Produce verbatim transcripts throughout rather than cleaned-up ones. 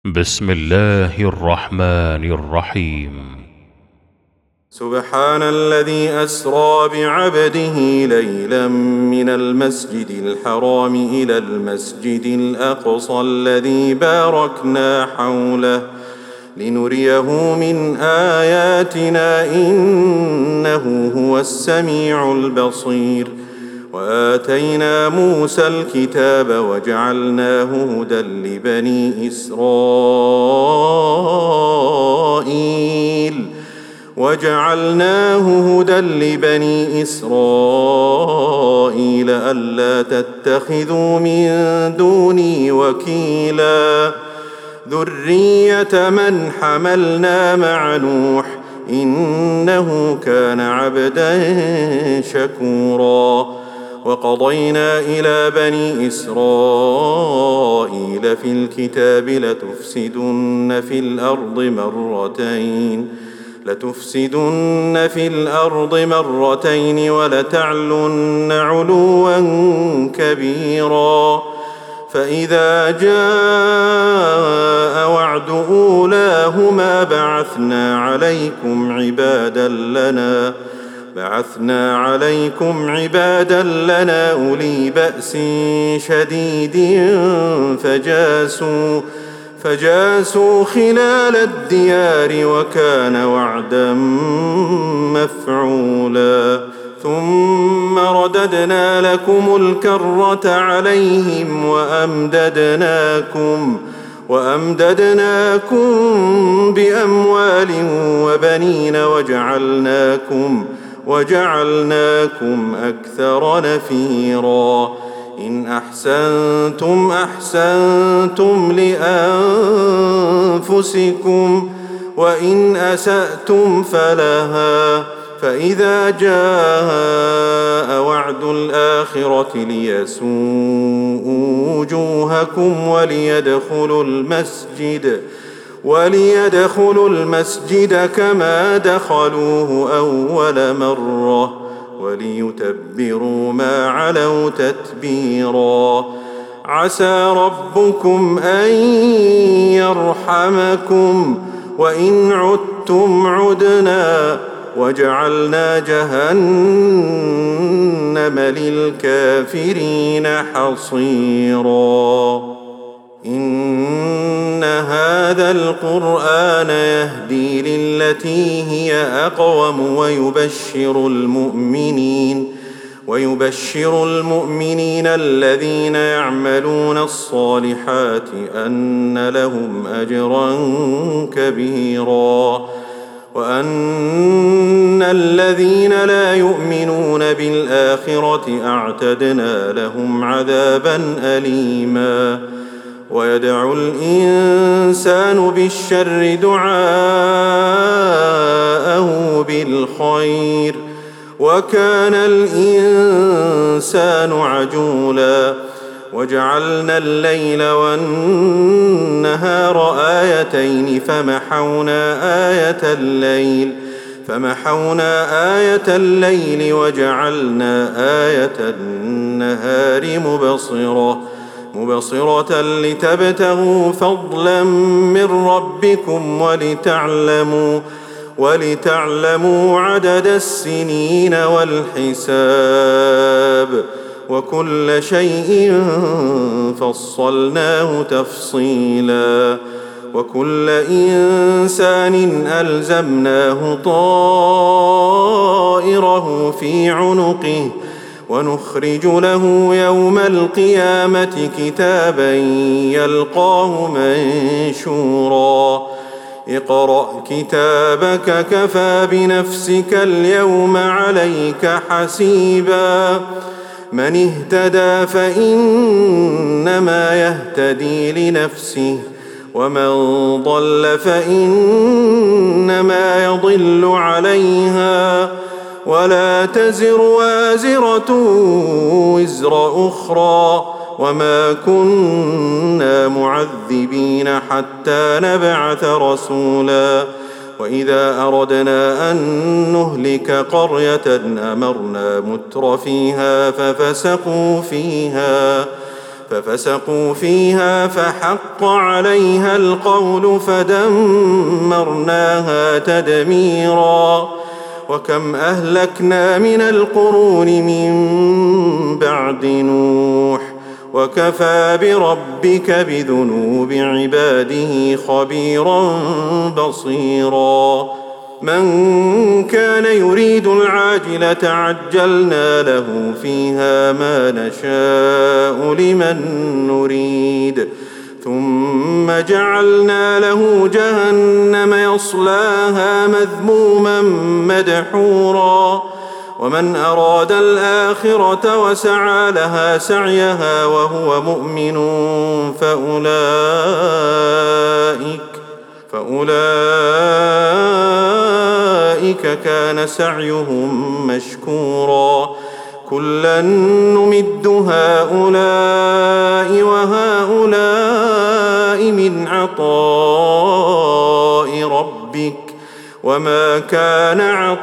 بسم الله الرحمن الرحيم. سبحان الذي أسرى بعبده ليلا من المسجد الحرام إلى المسجد الأقصى الذي باركنا حوله لنريه من آياتنا إنه هو السميع البصير. وآتينا موسى الكتاب وجعلناه هدى لبني إسرائيل وجعلناه هدى لبني إسرائيل ألا تتخذوا من دوني وكيلا ذرية من حملنا مع نوح إنه كان عبدا شكورا. وقضينا إلى بني إسرائيل في الكتاب لتفسدن في الأرض مرتين لتفسدن في الأرض مرتين ولتعلن علوا كبيرا. فإذا جاء وعد أولاهما بعثنا عليكم عبادا لنا بعثنا عليكم عبادا لنا أولي بأس شديد فجاسوا فجاسوا خلال الديار وكان وعدا مفعولا. ثم رددنا لكم الكرة عليهم وأمددناكم وأمددناكم بأموال وبنين وجعلناكم وجعلناكم أكثر نفيرا. إن أحسنتم أحسنتم لأنفسكم وإن أسأتم فلها. فإذا جاء وعد الآخرة ليسوءوا وجوهكم وليدخلوا المسجد وليدخلوا المسجد كما دخلوه أول مرة وليتبروا ما علوا تتبيرا. عسى ربكم أن يرحمكم وإن عدتم عدنا وجعلنا جهنم للكافرين حصيرا. إن هذا القرآن يهدي للتي هي أقوم ويبشر المؤمنين ويبشر المؤمنين الذين يعملون الصالحات أن لهم أجرا كبيرا وأن الذين لا يؤمنون بالآخرة أعتدنا لهم عذابا أليما. ويدعو الإنسان بالشر دعاءه بالخير وكان الإنسان عجولا. وجعلنا الليل والنهار آيتين فمحونا آية الليل فمحونا آية الليل وجعلنا آية النهار مبصرة مبصرة لتبتغوا فضلا من ربكم ولتعلموا ولتعلموا عدد السنين والحساب وكل شيء فصلناه تفصيلا. وكل إنسان ألزمناه طائره في عنقه ونخرج له يوم القيامة كتابا يلقاه منشورا. اقرأ كتابك كفى بنفسك اليوم عليك حسيبا. من اهتدى فإنما يهتدي لنفسه ومن ضل فإنما يضل عليها ولا تزر وازرة وزر أخرى وما كنا معذبين حتى نبعث رسولا. وإذا أردنا أن نهلك قرية أمرنا متر فيها ففسقوا فيها ففسقوا فيها فحق عليها القول فدمرناها تدميرا. وكم أهلكنا من القرون من بعد نوح وكفى بربك بذنوب عباده خبيرا بصيرا. من كان يريد العاجلة عجلنا له فيها ما نشاء لمن نريد ثم جعلنا له جهنم يصلاها مذموما مدحورا. ومن أراد الآخرة وسعى لها سعيها وهو مؤمن فأولئك فأولئك كان سعيهم مشكورا. كلا نمد هؤلاء وهؤلاء من عطاء ربك وما كان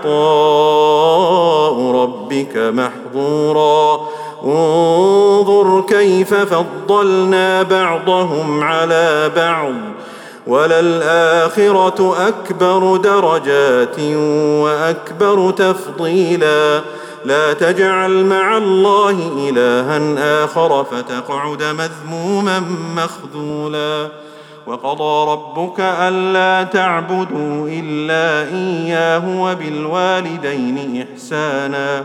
عطاء ربك محظورا. انظر كيف فضلنا بعضهم على بعض وللآخرة أكبر درجات وأكبر تفضيلا. لا تجعل مع الله إلها آخر فتقعد مذموما مخذولا. وقضى ربك ألا تعبدوا إلا إياه وبالوالدين إحسانا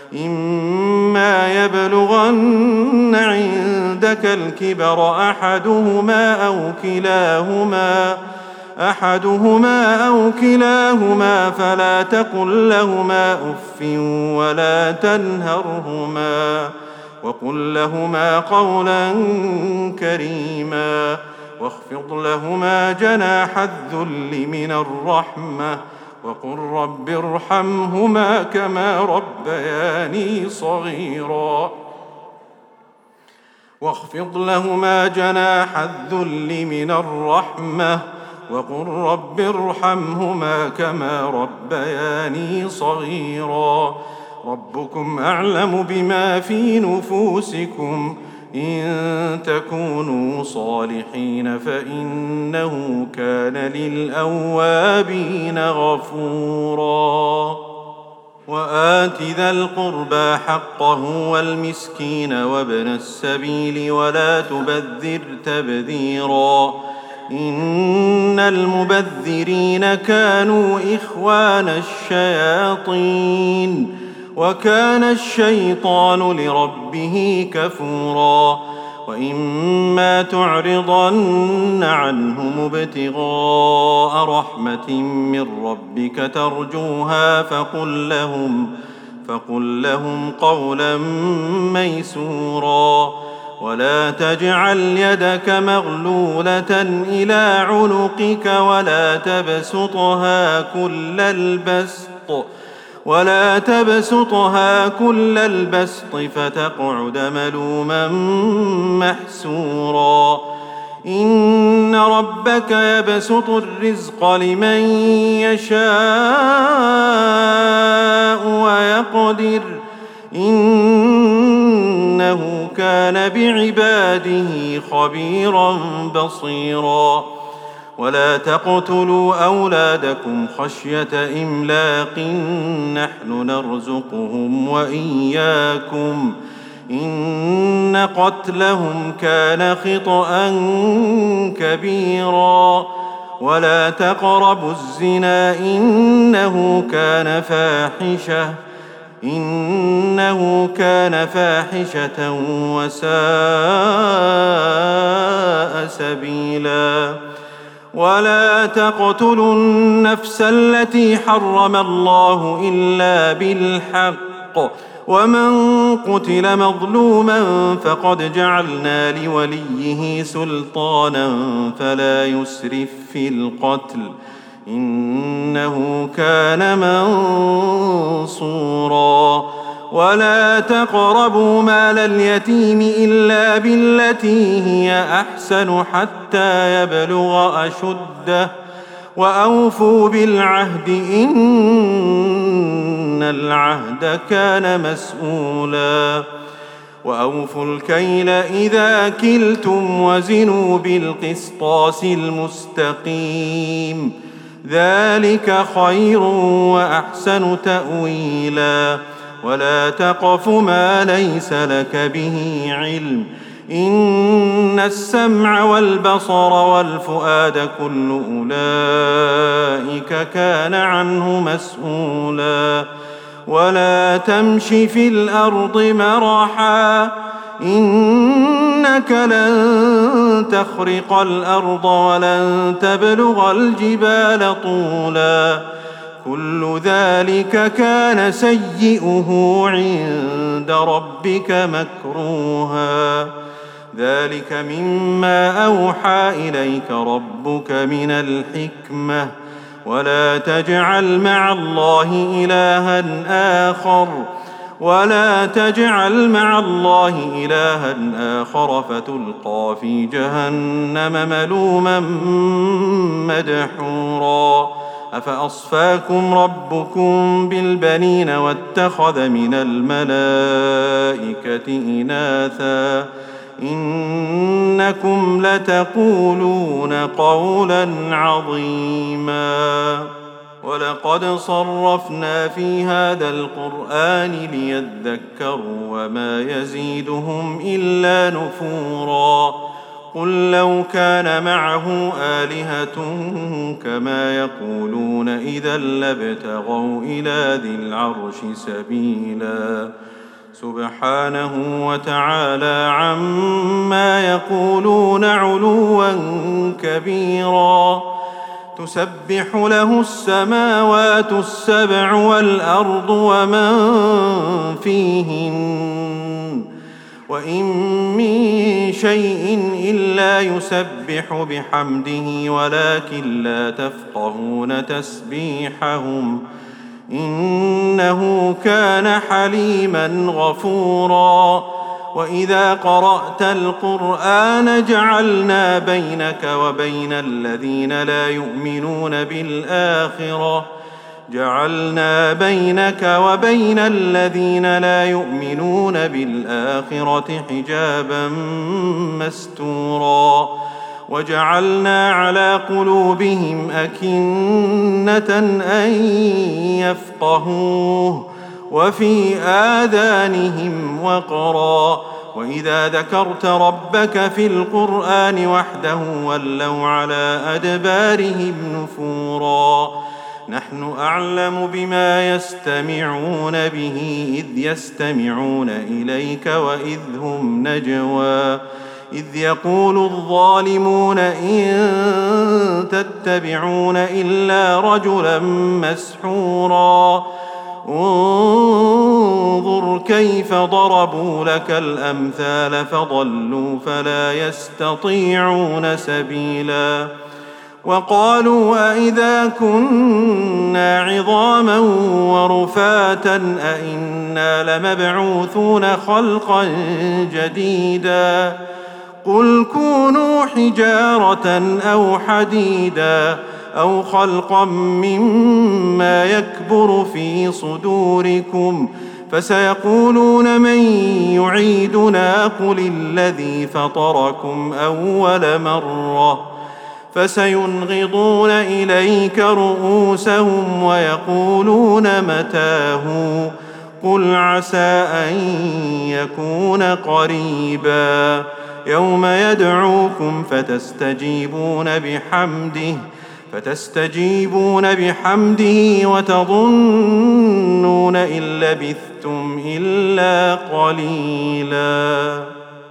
إما يبلغن عندك الكبر أحدهما أو كلاهما أحدهما أو كلاهما فلا تقل لهما أف ولا تنهرهما وقل لهما قولا كريما واخفض لهما جناح الذل من الرحمة وقل رب ارحمهما كما ربياني صغيرا. واخفض لهما جناح الذل من الرحمة وقل رب ارحمهما كما ربياني صغيرا. ربكم أعلم بما في نفوسكم إن تكونوا صالحين فإنه كان للأوابين غفورا. وآت ذا القربى حقه والمسكين وابن السبيل ولا تبذر تبذيرا إن المبذرين كانوا إخوان الشياطين وكان الشيطان لربه كفورا. وإما تعرضن عنهم ابتغاء رحمة من ربك ترجوها فقل لهم, فقل لهم قولا ميسورا. ولا تجعل يدك مغلولة إلى عنقك ولا تبسطها كل البسط ولا تبسطها كل البسط فتقعد ملوما محسورا. إن ربك يبسط الرزق لمن يشاء ويقدر إنه كان بعباده خبيرا بصيرا. ولا تقتلوا أولادكم خشية إملاق نحن نرزقهم وإياكم إن قتلهم كان خطأ كبيرا. ولا تقربوا الزنا إنه كان فاحشة إنه كان فاحشة وساء سبيلا. ولا تقتلوا النفس التي حرم الله إلا بالحق ومن قتل مظلوما فقد جعلنا لوليه سلطانا فلا يسرف في القتل إنه كان منصورا. ولا تقربوا مال اليتيم إلا بالتي هي أحسن حتى يبلغ أشده وأوفوا بالعهد إن العهد كان مسؤولا. وأوفوا الكيل إذا كلتم وزنوا بالقسطاس المستقيم ذلك خير وأحسن تأويلا ولا تقف ما ليس لك به علم إن السمع والبصر والفؤاد كل أولئك كان عنه مسؤولا ولا تمش في الأرض مرحا إنك لن تخرق الأرض ولن تبلغ الجبال طولا كل ذلك كان سيئه عند ربك مكروها ذلك مما أوحى إليك ربك من الحكمة ولا تجعل مع الله إلها آخر ولا تجعل مع الله إلها آخر فتلقى في جهنم ملوما مدحورا أفأصفاكم ربكم بالبنين واتخذ من الملائكة إناثا إنكم لتقولون قولا عظيما ولقد صرفنا في هذا القرآن ليذكروا وما يزيدهم إلا نفورا قل لو كان معه آلهة كما يقولون إذا لابتغوا إلى ذي العرش سبيلا سبحانه وتعالى عما يقولون علوا كبيرا تسبح له السماوات السبع والأرض ومن فيهن وإن من شيء إلا يسبح بحمده ولكن لا تفقهون تسبيحهم إنه كان حليما غفورا وإذا قرأت القرآن جعلنا بينك وبين الذين لا يؤمنون بالآخرة جعلنا بينك وبين الذين لا يؤمنون بالآخرة حجابا مستورا وجعلنا على قلوبهم أكنة أن يفقهوه وفي آذانهم وقرا وإذا ذكرت ربك في القرآن وحده ولوا على أدبارهم نفورا نحن أعلم بما يستمعون به إذ يستمعون إليك وإذ هم نجوى إذ يقول الظالمون إن تتبعون إلا رجلا مسحورا انظر كيف ضربوا لك الأمثال فضلوا فلا يستطيعون سبيلا وقالوا أئذا كنا عظاما ورفاتا أئنا لمبعوثون خلقا جديدا قل كونوا حجارة أو حديدا أو خلقا مما يكبر في صدوركم فسيقولون من يعيدنا قل الذي فطركم أول مرة فسينغضون إليك رؤوسهم ويقولون متاه قل عسى أن يكون قريبا يوم يدعوكم فتستجيبون بحمده فتستجيبون بحمده وتظنون إن لبثتم إلا قليلا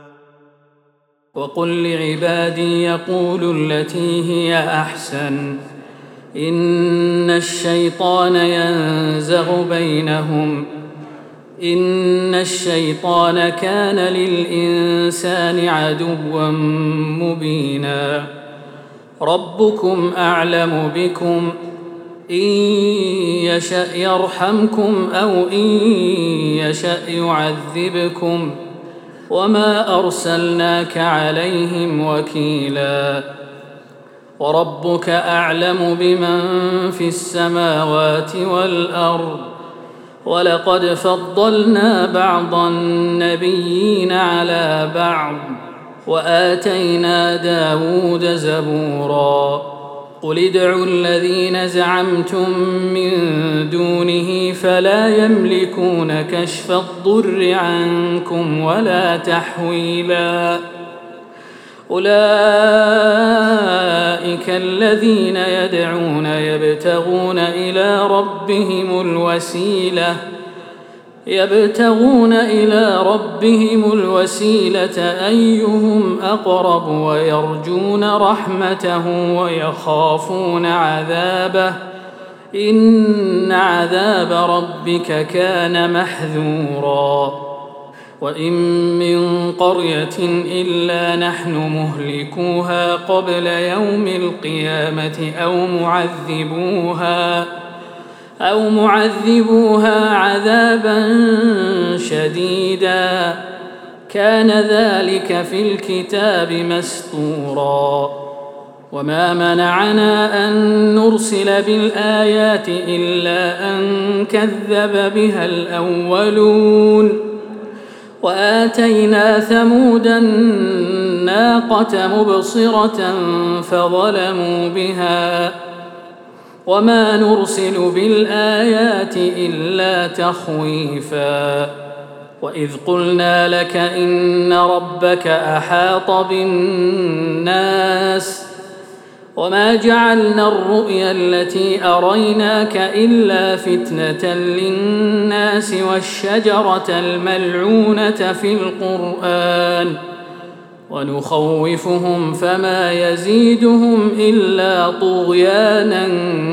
وقل لعبادي يقولوا التي هي أحسن إن الشيطان ينزغ بينهم إن الشيطان كان للإنسان عدوا مبينا ربكم أعلم بكم إن يشأ يرحمكم أو إن يشأ يعذبكم وما أرسلناك عليهم وكيلا وربك أعلم بمن في السماوات والأرض ولقد فضلنا بعض النبيين على بعض وآتينا داود زبورا قل ادعوا الذين زعمتم من دونه فلا يملكون كشف الضر عنكم ولا تحويلا أولئك الذين يدعون يبتغون إلى ربهم الوسيلة يبتغون إلى ربهم الوسيلة أيهم أقرب ويرجون رحمته ويخافون عذابه إن عذاب ربك كان محذورا وإن من قرية إلا نحن مهلكوها قبل يوم القيامة أو معذبوها أو معذبوها عذابا شديدا كان ذلك في الكتاب مسطورا وما منعنا أن نرسل بالآيات إلا أن كذب بها الأولون وآتينا ثمود الناقة مبصرة فظلموا بها وما نرسل بالآيات إلا تخويفا وإذ قلنا لك إن ربك أحاط بالناس وما جعلنا الرؤيا التي أريناك إلا فتنة للناس والشجرة الملعونة في القرآن ونخوفهم فما يزيدهم إلا طغيانا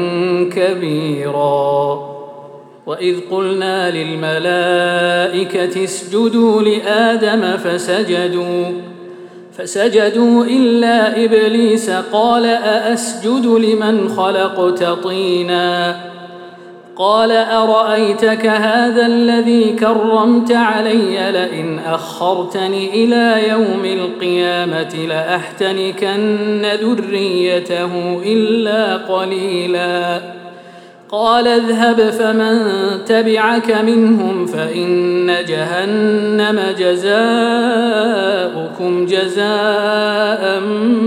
كبيرا وإذ قلنا للملائكة اسجدوا لآدم فسجدوا فسجدوا إلا إبليس قال أأسجد لمن خلقت طينا قال أرأيتك هذا الذي كرمت علي لئن أخرتني إلى يوم القيامة لأحتنكن ذريته إلا قليلا قال اذهب فمن تبعك منهم فإن جهنم جزاؤكم جزاء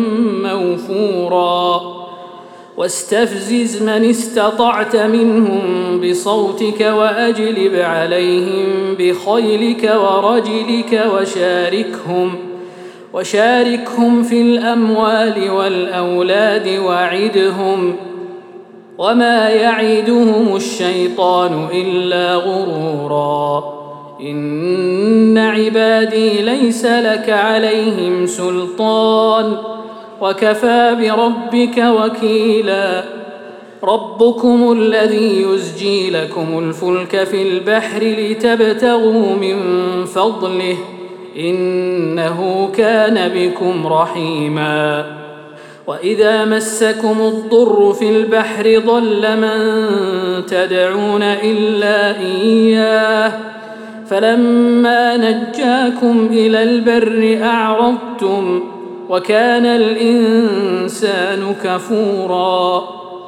موفورا واستفزز من استطعت منهم بصوتك وأجلب عليهم بخيلك ورجلك وشاركهم وشاركهم في الأموال والأولاد وعدهم وما يعدهم الشيطان إلا غرورا إن عبادي ليس لك عليهم سلطان وكفى بربك وكيلا ربكم الذي يزجي لكم الفلك في البحر لتبتغوا من فضله إنه كان بكم رحيما وإذا مسكم الضر في البحر ضل من تدعون إلا إياه فلما نجاكم إلى البر أعرضتم وكان الإنسان كفورا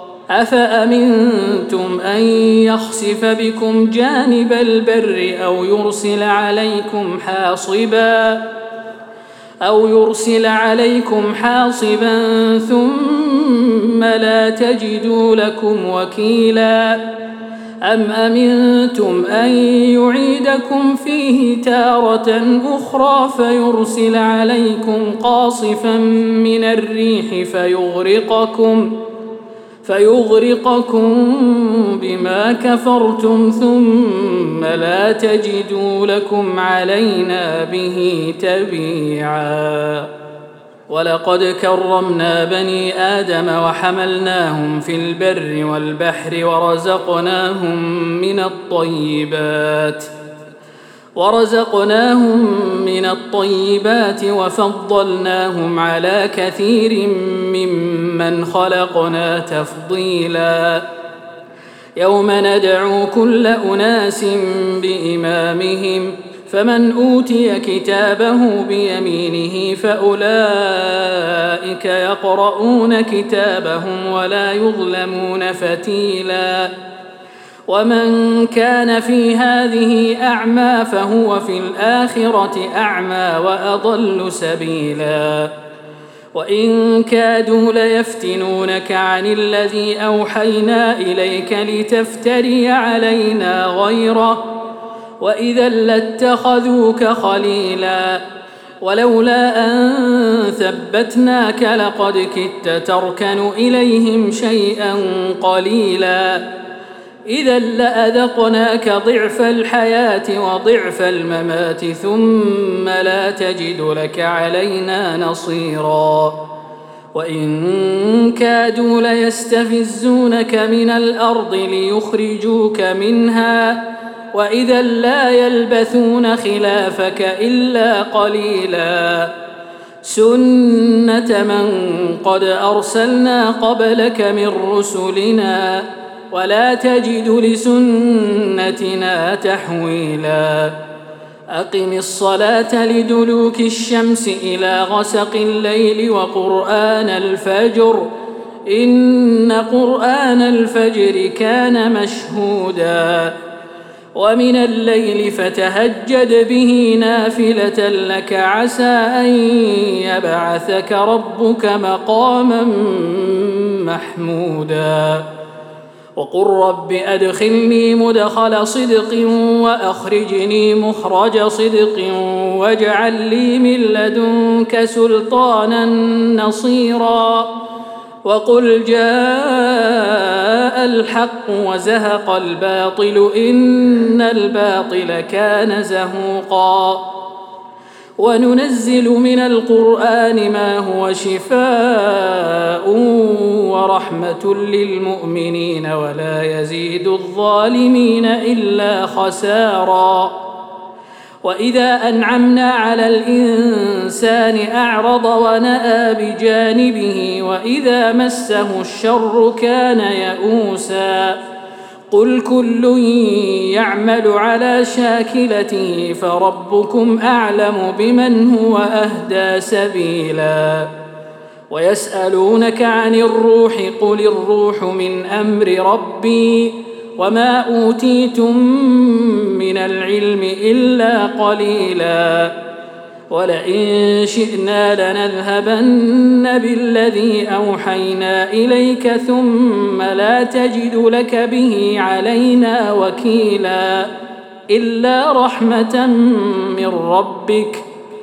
أفأمنتم أن يخسف بكم جانب البر أو يرسل عليكم حاصبا أو يرسل عليكم حاصبا ثم لا تجدوا لكم وكيلا أم أمنتم أن يعيدكم فيه تارة أخرى فيرسل عليكم قاصفا من الريح فيغرقكم فيغرقكم بما كفرتم ثم لا تجدوا لكم علينا به تبيعا ولقد كرمنا بني آدم وحملناهم في البر والبحر ورزقناهم من الطيبات ورزقناهم من الطيبات وفضلناهم على كثير ممن خلقنا تفضيلا يوم ندعو كل أناس بإمامهم فمن أوتي كتابه بيمينه فأولئك يقرؤون كتابهم ولا يظلمون فتيلا ومن كان في هذه أعمى فهو في الآخرة أعمى وأضل سبيلا وإن كادوا ليفتنونك عن الذي أوحينا إليك لتفتري علينا غيره وإذا لاتخذوك خليلا ولولا أن ثبتناك لقد كدت تركن إليهم شيئا قليلا إذا لأذقناك ضعف الحياة وضعف الممات ثم لا تجد لك علينا نصيرا وإن كادوا ليستفزونك من الأرض ليخرجوك منها وإذا لا يلبثون خلافك إلا قليلا سنة من قد أرسلنا قبلك من رسلنا ولا تجد لسنتنا تحويلا أقم الصلاة لدلوك الشمس إلى غسق الليل وقرآن الفجر إن قرآن الفجر كان مشهودا ومن الليل فتهجد به نافلة لك عسى أن يبعثك ربك مقاما محمودا وقل رب أدخلني مدخل صدق وأخرجني مخرج صدق واجعل لي من لدنك سلطانا نصيرا وقل جاء الحق وزهق الباطل إن الباطل كان زهوقا وننزل من القرآن ما هو شفاء ورحمة للمؤمنين ولا يزيد الظالمين إلا خسارا وإذا أنعمنا على الإنسان أعرض ونأى بجانبه وإذا مسه الشر كان يئوسا قل كل يعمل على شاكلته فربكم أعلم بمن هو أهدى سبيلا ويسألونك عن الروح قل الروح من أمر ربي وما أوتيتم من العلم إلا قليلا ولئن شئنا لنذهبن بالذي أوحينا إليك ثم لا تجد لك به علينا وكيلا إلا رحمة من ربك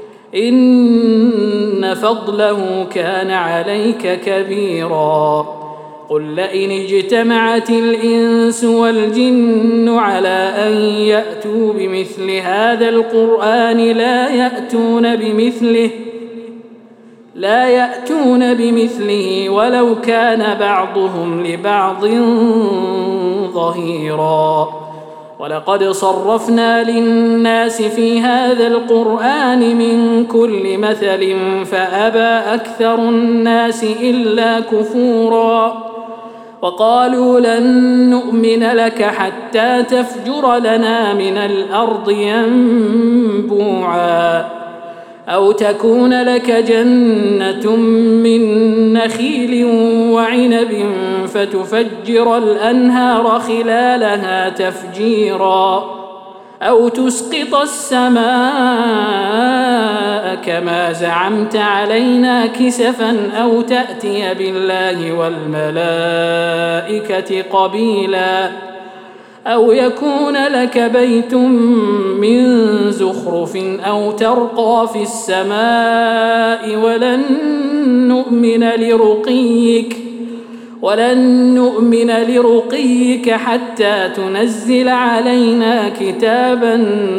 إن فضله كان عليك كبيرا قل لئن اجتمعت الإنس والجن على أن يأتوا بمثل هذا القرآن لا يأتون بمثله لا يأتون بمثله ولو كان بعضهم لبعض ظهيرا ولقد صرفنا للناس في هذا القرآن من كل مثل فأبى أكثر الناس إلا كفورا وقالوا لن نؤمن لك حتى تفجر لنا من الأرض ينبوعا أو تكون لك جنة من نخيل وعنب فتفجر الأنهار خلالها تفجيرا أو تسقط السماء كما زعمت علينا كسفا أو تأتي بالله والملائكة قبيلا أو يكون لك بيت من زخرف أو ترقى في السماء ولن نؤمن لرقيك ولن نؤمن لرقيك حتى تنزل علينا كتابا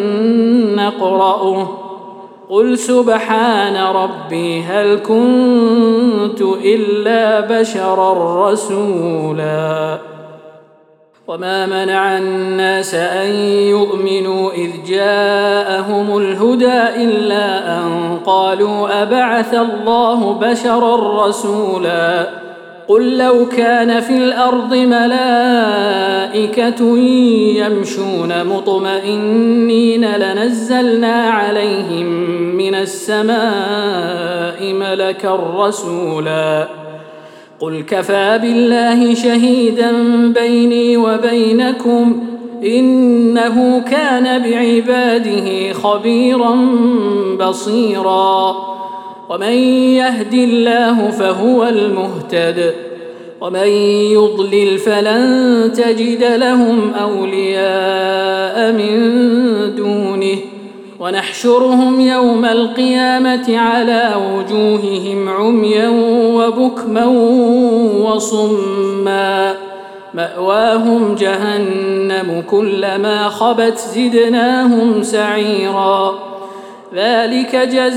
نقرأه قل سبحان ربي هل كنت إلا بشرا رسولا وما منع الناس أن يؤمنوا إذ جاءهم الهدى إلا أن قالوا أبعث الله بشرا رسولا قل لو كان في الأرض ملائكة يمشون مطمئنين لنزلنا عليهم من السماء ملكا رسولا قل كفى بالله شهيدا بيني وبينكم إنه كان بعباده خبيرا بصيرا ومن يهد الله فهو المهتد ومن يضلل فلن تجد لهم أولياء من دونه ونحشرهم يوم القيامة على وجوههم عميا وبكما وصما مأواهم جهنم كلما خبت زدناهم سعيرا ذلك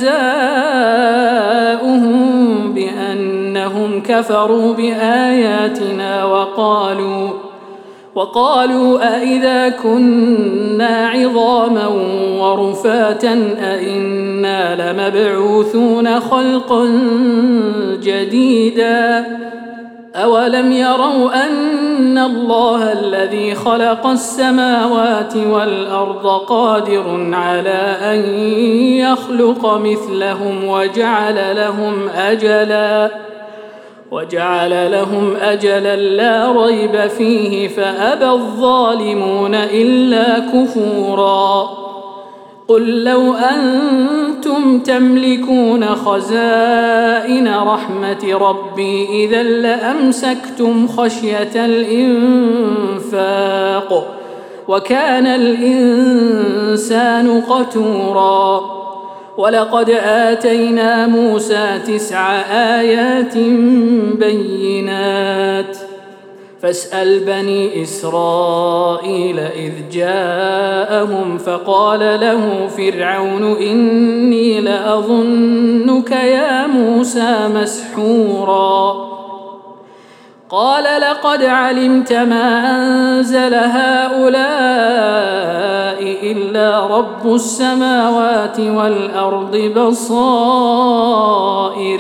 جزاؤهم بأنهم كفروا بآياتنا وقالوا وقالوا أئذا كنا عظاما ورفاتا أئنا لمبعوثون خلقا جديدا أولم يروا أن الله الذي خلق السماوات والأرض قادر على أن يخلق مثلهم وجعل لهم أجلا وجعل لهم أجلا لا ريب فيه فأبى الظالمون إلا كفورا قل لو أنتم تملكون خزائن رحمة ربي إذا لأمسكتم خشية الإنفاق وكان الإنسان قتورا ولقد آتينا موسى تسع آيات بينات فاسأل بني إسرائيل إذ جاءهم فقال له فرعون إني لأظنك يا موسى مسحورا قال لقد علمت ما أنزل هؤلاء إلا رب السماوات والأرض بصائر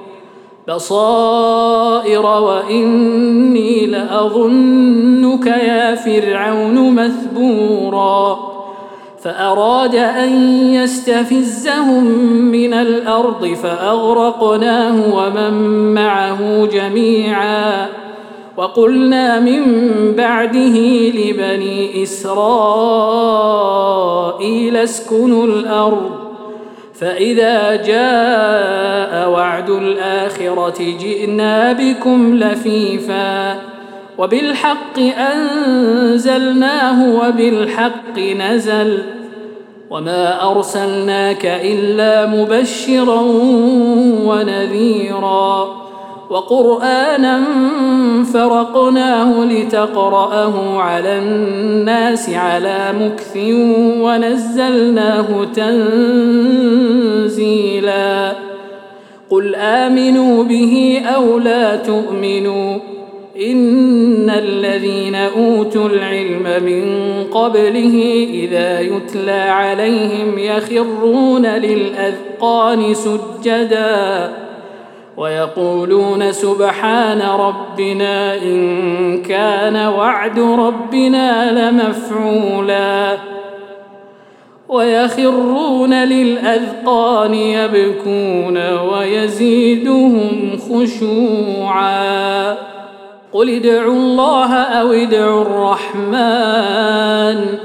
بصائر وإني لأظنك يا فرعون مثبورا فأراد أن يستفزهم من الأرض فأغرقناه ومن معه جميعا وقلنا من بعده لبني إسرائيل اسكنوا الأرض فإذا جاء وعد الآخرة جئنا بكم لفيفا وبالحق أنزلناه وبالحق نزل وما أرسلناك إلا مبشرا ونذيرا وقرآنا فرقناه لتقرأه على الناس على مكث ونزلناه تنزيلا قل آمنوا به أو لا تؤمنوا إن الذين أوتوا العلم من قبله إذا يتلى عليهم يخرون للأذقان سجدا ويقولون سبحان ربنا إن كان وعد ربنا لمفعولا ويخرون للأذقان يبكون ويزيدهم خشوعا قل ادعوا الله أو ادعوا الرحمن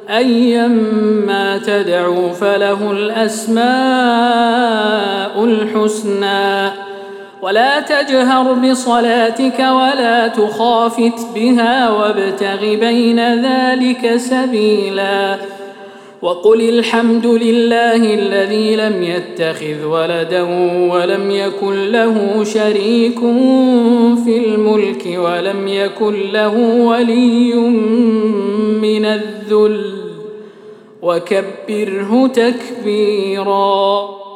أيما تدعوا فله الأسماء الحسنى ولا تجهر بصلاتك ولا تخافت بها وابتغ بين ذلك سبيلا وقل الحمد لله الذي لم يتخذ ولدا ولم يكن له شريك في الملك ولم يكن له ولي من الذل وكبره تكبيرا.